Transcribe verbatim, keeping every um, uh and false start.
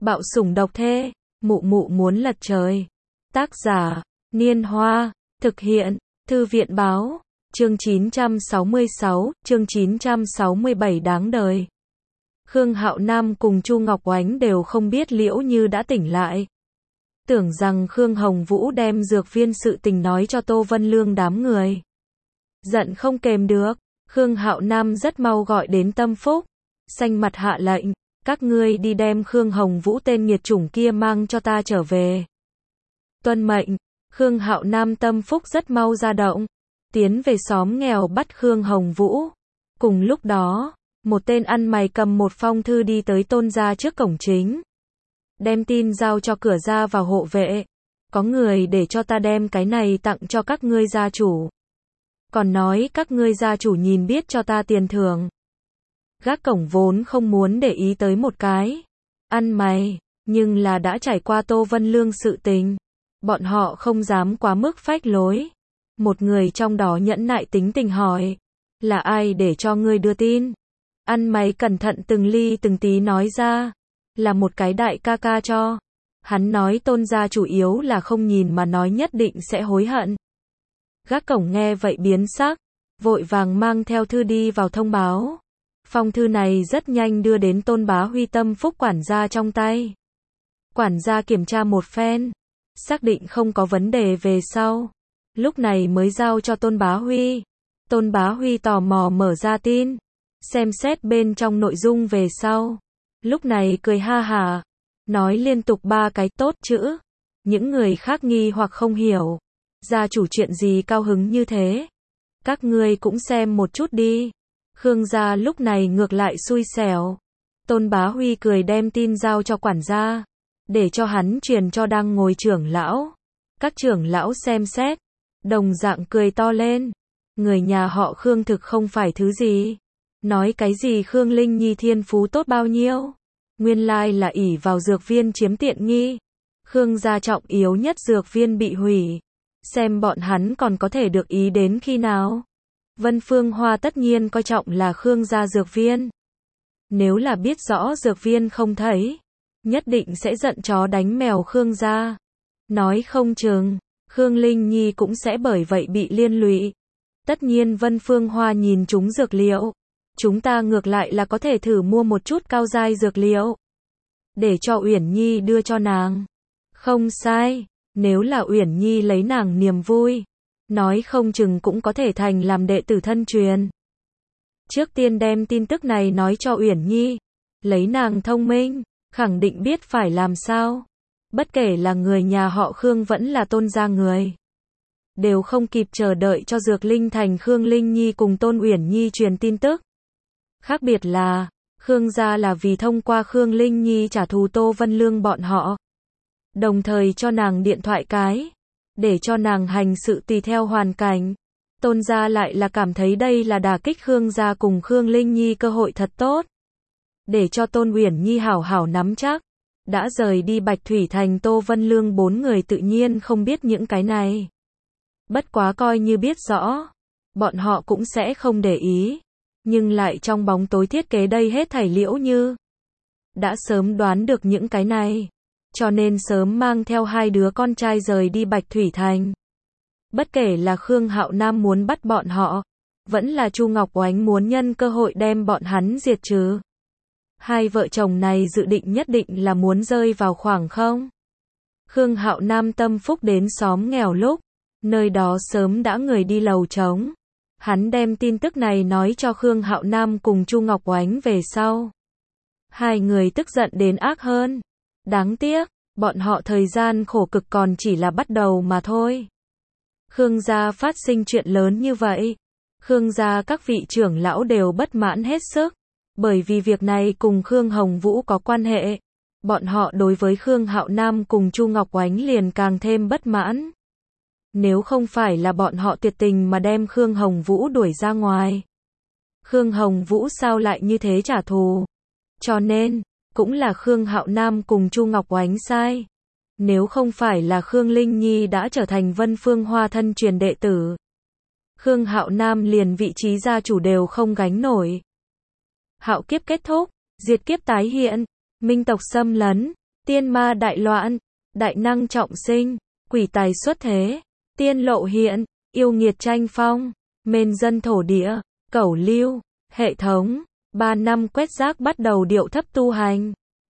Bạo sủng độc thê, mụ mụ muốn lật trời. Tác giả, Niên Hoa, thực hiện, Thư viện báo, chương chín trăm sáu mươi sáu, chương chín trăm sáu mươi bảy đáng đời. Khương Hạo Nam cùng Chu Ngọc Oánh đều không biết Liễu Như đã tỉnh lại. Tưởng rằng Khương Hồng Vũ đem dược viên sự tình nói cho Tô Vân Lương đám người. Giận không kềm được, Khương Hạo Nam rất mau gọi đến Tâm Phúc, xanh mặt hạ lệnh, các ngươi đi đem Khương Hồng Vũ tên nghiệt chủng kia mang cho ta trở về. Tuân mệnh, Khương Hạo Nam Tâm Phúc rất mau ra động, tiến về xóm nghèo bắt Khương Hồng Vũ. Cùng lúc đó, một tên ăn mày cầm một phong thư đi tới Tôn gia trước cổng chính. Đem tin giao cho cửa ra vào hộ vệ. Có người để cho ta đem cái này tặng cho các ngươi gia chủ. Còn nói các ngươi gia chủ nhìn biết cho ta tiền thưởng. Gác cổng vốn không muốn để ý tới một cái ăn mày, nhưng là đã trải qua Tô Vân Lương sự tình. Bọn họ không dám quá mức phách lối. Một người trong đó nhẫn nại tính tình hỏi. Là ai để cho ngươi đưa tin? Ăn mày cẩn thận từng ly từng tí nói ra. Là một cái đại ca ca cho. Hắn nói Tôn gia chủ yếu là không nhìn mà nói nhất định sẽ hối hận. Gác cổng nghe vậy biến sắc, vội vàng mang theo thư đi vào thông báo. Phong thư này rất nhanh đưa đến Tôn Bá Huy Tâm Phúc quản gia trong tay. Quản gia kiểm tra một phen, xác định không có vấn đề về sau. Lúc này mới giao cho Tôn Bá Huy. Tôn Bá Huy tò mò mở ra tin, xem xét bên trong nội dung về sau. Lúc này cười ha hả, nói liên tục ba cái tốt chữ. Những người khác nghi hoặc không hiểu. Gia chủ chuyện gì cao hứng như thế? Các ngươi cũng xem một chút đi. Khương gia lúc này ngược lại xui xẻo. Tôn Bá Huy cười đem tin giao cho quản gia, để cho hắn truyền cho đang ngồi trưởng lão. Các trưởng lão xem xét, đồng dạng cười to lên. Người nhà họ Khương thực không phải thứ gì. Nói cái gì Khương Linh Nhi thiên phú tốt bao nhiêu. Nguyên lai là ỷ vào dược viên chiếm tiện nghi. Khương gia trọng yếu nhất dược viên bị hủy. Xem bọn hắn còn có thể được ý đến khi nào. Vân Phương Hoa tất nhiên coi trọng là Khương gia dược viên. Nếu là biết rõ dược viên không thấy, nhất định sẽ giận chó đánh mèo Khương gia. Nói không chừng, Khương Linh Nhi cũng sẽ bởi vậy bị liên lụy. Tất nhiên Vân Phương Hoa nhìn chúng dược liệu. Chúng ta ngược lại là có thể thử mua một chút cao giai dược liệu. Để cho Uyển Nhi đưa cho nàng. Không sai, nếu là Uyển Nhi lấy nàng niềm vui. Nói không chừng cũng có thể thành làm đệ tử thân truyền. Trước tiên đem tin tức này nói cho Uyển Nhi. Lấy nàng thông minh, khẳng định biết phải làm sao. Bất kể là người nhà họ Khương vẫn là Tôn gia người. Đều không kịp chờ đợi cho Dược Linh Thành Khương Linh Nhi cùng Tôn Uyển Nhi truyền tin tức. Khác biệt là, Khương gia là vì thông qua Khương Linh Nhi trả thù Tô Vân Lương bọn họ. Đồng thời cho nàng điện thoại cái. Để cho nàng hành sự tùy theo hoàn cảnh. Tôn gia lại là cảm thấy đây là đả kích Khương gia cùng Khương Linh Nhi cơ hội thật tốt. Để cho Tôn Uyển Nhi hảo hảo nắm chắc. Đã rời đi Bạch Thủy Thành Tô Vân Lương bốn người tự nhiên không biết những cái này. Bất quá coi như biết rõ, bọn họ cũng sẽ không để ý. Nhưng lại trong bóng tối thiết kế đây hết thảy Liễu Như. Đã sớm đoán được những cái này. Cho nên sớm mang theo hai đứa con trai rời đi Bạch Thủy Thành. Bất kể là Khương Hạo Nam muốn bắt bọn họ, vẫn là Chu Ngọc Oánh muốn nhân cơ hội đem bọn hắn diệt trừ. Hai vợ chồng này dự định nhất định là muốn rơi vào khoảng không. Khương Hạo Nam Tâm Phúc đến xóm nghèo lúc, nơi đó sớm đã người đi lầu trống. Hắn đem tin tức này nói cho Khương Hạo Nam cùng Chu Ngọc Oánh về sau. Hai người tức giận đến ác hơn. Đáng tiếc, bọn họ thời gian khổ cực còn chỉ là bắt đầu mà thôi. Khương gia phát sinh chuyện lớn như vậy. Khương gia các vị trưởng lão đều bất mãn hết sức. Bởi vì việc này cùng Khương Hồng Vũ có quan hệ. Bọn họ đối với Khương Hạo Nam cùng Chu Ngọc Oánh liền càng thêm bất mãn. Nếu không phải là bọn họ tuyệt tình mà đem Khương Hồng Vũ đuổi ra ngoài. Khương Hồng Vũ sao lại như thế trả thù? Cho nên, cũng là Khương Hạo Nam cùng Chu Ngọc Oánh sai. Nếu không phải là Khương Linh Nhi đã trở thành Vân Phương Hoa thân truyền đệ tử. Khương Hạo Nam liền vị trí gia chủ đều không gánh nổi. Hạo kiếp kết thúc, diệt kiếp tái hiện, minh tộc xâm lấn, tiên ma đại loạn, đại năng trọng sinh, quỷ tài xuất thế, tiên lộ hiện, yêu nghiệt tranh phong, mên dân thổ địa, cẩu lưu, hệ thống, ba năm quét rác bắt đầu điệu thấp tu hành.